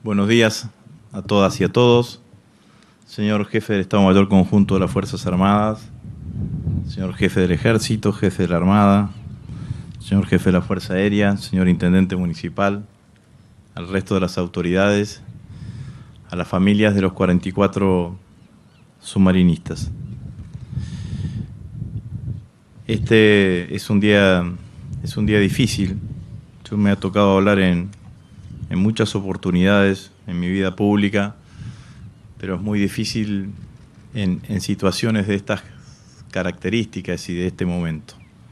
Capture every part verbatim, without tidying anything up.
Buenos días a todas y a todos. Señor Jefe del Estado Mayor Conjunto de las Fuerzas Armadas, señor Jefe del Ejército, Jefe de la Armada, señor Jefe de la Fuerza Aérea, señor Intendente Municipal, al resto de las autoridades, a las familias de los cuarenta y cuatro submarinistas. Este es un día, es un día difícil. Yo me ha tocado hablar en, en muchas oportunidades en mi vida pública, pero es muy difícil en, en situaciones de estas características y de este momento.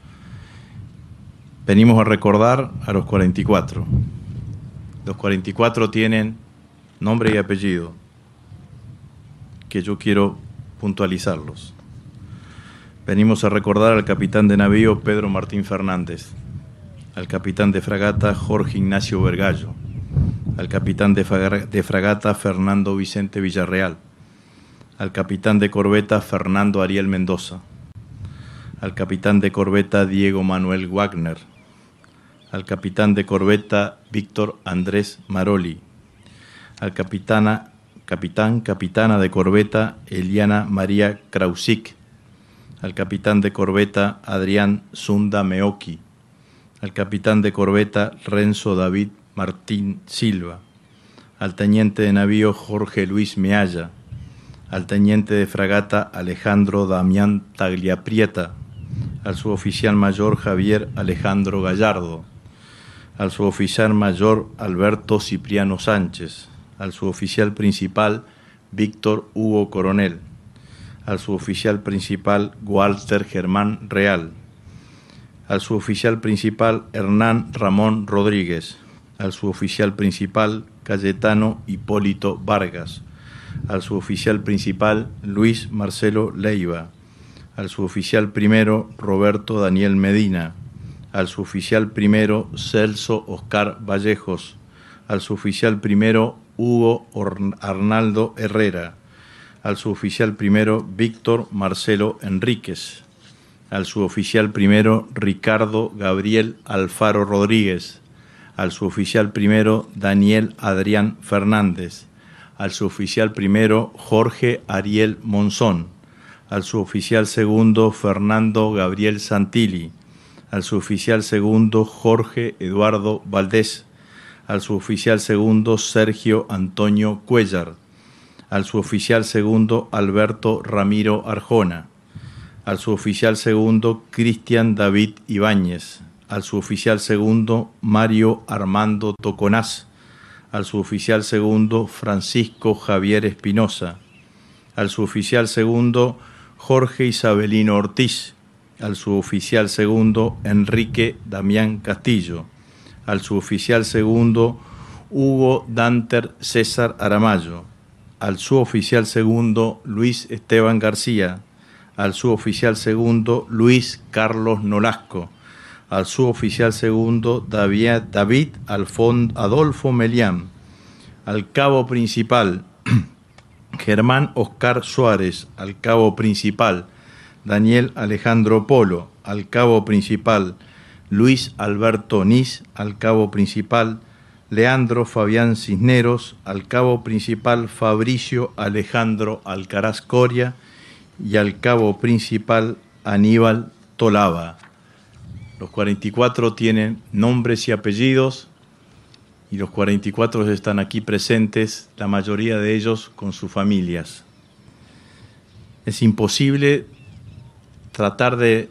Venimos a recordar a los cuarenta y cuatro. Los cuarenta y cuatro tienen nombre y apellido, que yo quiero puntualizarlos. Venimos a recordar al capitán de navío Pedro Martín Fernández, al capitán de fragata Jorge Ignacio Vergallo, al capitán de fragata Fernando Vicente Villarreal, al capitán de corbeta Fernando Ariel Mendoza, al capitán de corbeta Diego Manuel Wagner, al capitán de corbeta Víctor Andrés Maroli, al capitana, capitán, capitana de corbeta Eliana María Krausik, al capitán de corbeta Adrián Zunda Meoki, al capitán de corbeta Renzo David Martín Silva, al teniente de navío Jorge Luis Mealla, al teniente de fragata Alejandro Damián Tagliaprieta, al suboficial mayor Javier Alejandro Gallardo, al suboficial mayor Alberto Cipriano Sánchez, al suboficial principal Víctor Hugo Coronel, al suboficial principal Walter Germán Real, al suboficial principal Hernán Ramón Rodríguez, al suboficial principal Cayetano Hipólito Vargas, al suboficial principal Luis Marcelo Leiva, al suboficial primero Roberto Daniel Medina, al suboficial primero Celso Oscar Vallejos, al suboficial primero Hugo Arnaldo Herrera, al suboficial primero Víctor Marcelo Enríquez, al suboficial primero Ricardo Gabriel Alfaro Rodríguez, al suboficial primero Daniel Adrián Fernández, al suboficial primero Jorge Ariel Monzón, al suboficial segundo Fernando Gabriel Santilli, al suboficial segundo Jorge Eduardo Valdés, al suboficial segundo Sergio Antonio Cuellar, al suboficial segundo Alberto Ramiro Arjona, al suboficial segundo Cristian David Ibáñez, al suboficial segundo Mario Armando Toconás, al suboficial segundo Francisco Javier Espinosa, al suboficial segundo Jorge Isabelino Ortiz, al suboficial segundo Enrique Damián Castillo, al suboficial segundo Hugo Danter César Aramayo, al suboficial segundo Luis Esteban García, al suboficial segundo Luis Carlos Nolasco, al suboficial segundo David, David Alfon, Adolfo Melián, al cabo principal Germán Oscar Suárez, al cabo principal Daniel Alejandro Polo, al cabo principal Luis Alberto Nis, al cabo principal Leandro Fabián Cisneros, al cabo principal Fabricio Alejandro Alcaraz Coria y al cabo principal Aníbal Tolaba. Los cuarenta y cuatro tienen nombres y apellidos y los cuarenta y cuatro están aquí presentes, la mayoría de ellos con sus familias. Es imposible tratar de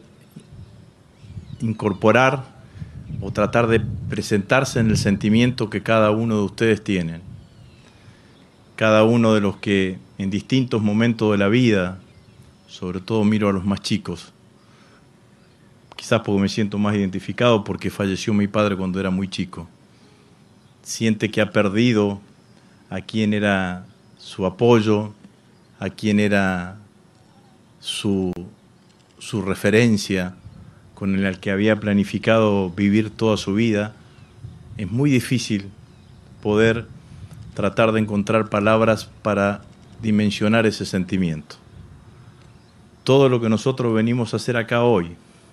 incorporar o tratar de presentarse en el sentimiento que cada uno de ustedes tienen. Cada uno de los que en distintos momentos de la vida, sobre todo miro a los más chicos, quizás porque me siento más identificado porque falleció mi padre cuando era muy chico, siente que ha perdido a quien era su apoyo, a quien era su, su referencia, con el que había planificado vivir toda su vida. Es muy difícil poder tratar de encontrar palabras para dimensionar ese sentimiento. Todo lo que nosotros venimos a hacer acá hoy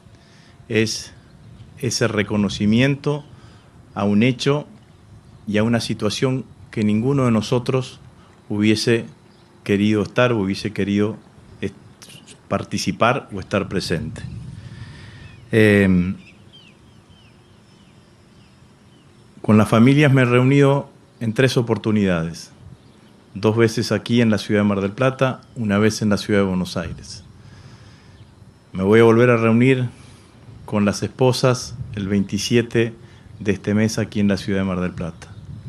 es ese reconocimiento a un hecho y a una situación que ninguno de nosotros hubiese querido estar o hubiese querido participar o estar presente. Eh, con las familias me he reunido en tres oportunidades, dos veces aquí en la ciudad de Mar del Plata, una vez en la ciudad de Buenos Aires. Me voy a volver a reunir con las esposas el veintisiete de este mes aquí en la ciudad de Mar del Plata.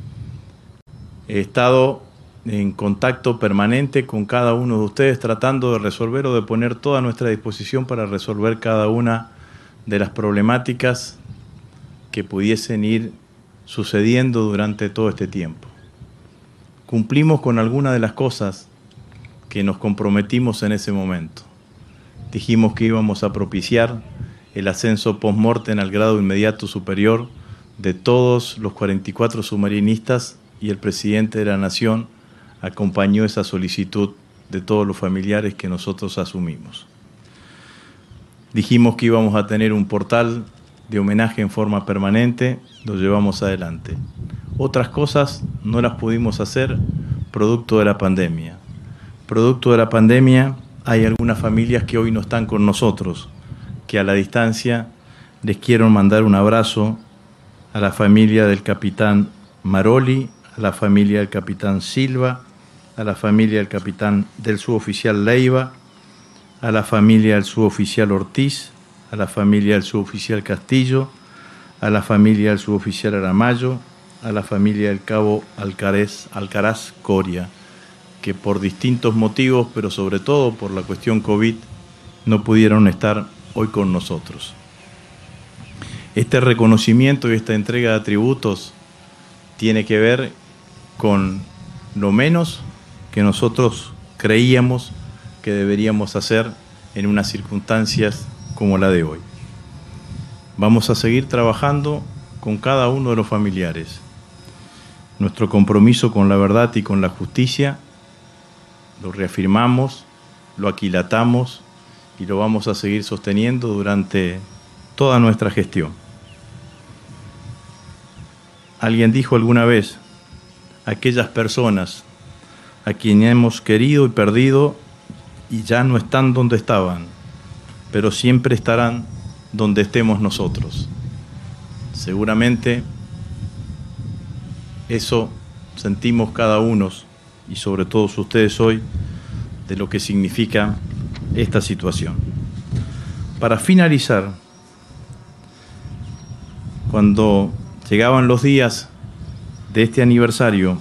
He estado en contacto permanente con cada uno de ustedes, tratando de resolver o de poner toda nuestra disposición para resolver cada una de las problemáticas que pudiesen ir sucediendo durante todo este tiempo. Cumplimos con algunas de las cosas que nos comprometimos en ese momento. Dijimos que íbamos a propiciar el ascenso post-mortem al grado inmediato superior de todos los cuarenta y cuatro submarinistas, y el presidente de la Nación acompañó esa solicitud de todos los familiares que nosotros asumimos. Dijimos que íbamos a tener un portal de homenaje en forma permanente, lo llevamos adelante. Otras cosas no las pudimos hacer producto de la pandemia. Producto de la pandemia hay algunas familias que hoy no están con nosotros, que a la distancia les quiero mandar un abrazo a la familia del capitán Maroli, a la familia del capitán Silva, a la familia del capitán del suboficial Leiva, a la familia del suboficial Ortiz, a la familia del suboficial Castillo, a la familia del suboficial Aramayo, a la familia del cabo Alcaraz, Alcaraz Coria, que por distintos motivos, pero sobre todo por la cuestión COVID, no pudieron estar hoy con nosotros. Este reconocimiento y esta entrega de atributos tiene que ver con lo menos que nosotros creíamos que deberíamos hacer en unas circunstancias como la de hoy. Vamos a seguir trabajando con cada uno de los familiares. Nuestro compromiso con la verdad y con la justicia lo reafirmamos, lo aquilatamos y lo vamos a seguir sosteniendo durante toda nuestra gestión. Alguien dijo alguna vez: aquellas personas a quienes hemos querido y perdido y ya no están donde estaban, pero siempre estarán donde estemos nosotros. Seguramente eso sentimos cada uno, y sobre todo ustedes hoy, de lo que significa esta situación. Para finalizar, cuando llegaban los días de este aniversario,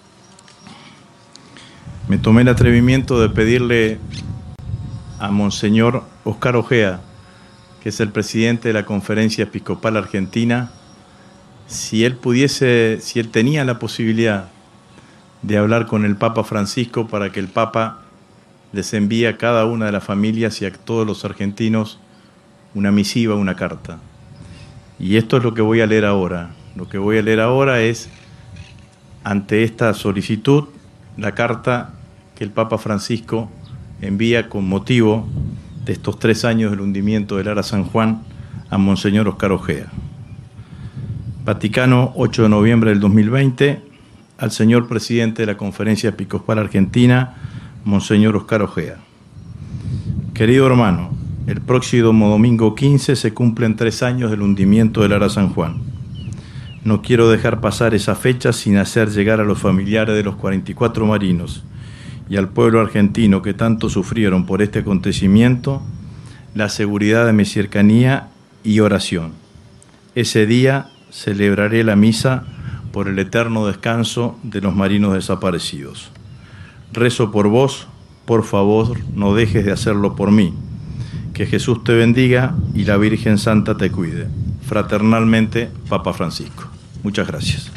me tomé el atrevimiento de pedirle a Monseñor Oscar Ojea, que es el presidente de la Conferencia Episcopal Argentina, si él pudiese, si él tenía la posibilidad de hablar con el Papa Francisco para que el Papa les envíe a cada una de las familias y a todos los argentinos una misiva, una carta. Y esto es lo que voy a leer ahora. Lo que voy a leer ahora es, ante esta solicitud, la carta que el Papa Francisco envía con motivo de estos tres años del hundimiento del Ara San Juan a Monseñor Oscar Ojea. Vaticano, ocho de noviembre del dos mil veinte, al señor presidente de la Conferencia Episcopal Argentina, Monseñor Oscar Ojea. Querido hermano, el próximo domingo quince se cumplen tres años del hundimiento del Ara San Juan. No quiero dejar pasar esa fecha sin hacer llegar a los familiares de los cuarenta y cuatro marinos y al pueblo argentino que tanto sufrieron por este acontecimiento la seguridad de mi cercanía y oración. Ese día celebraré la misa por el eterno descanso de los marinos desaparecidos. Rezo por vos, por favor, no dejes de hacerlo por mí. Que Jesús te bendiga y la Virgen Santa te cuide. Fraternalmente, Papa Francisco. Muchas gracias.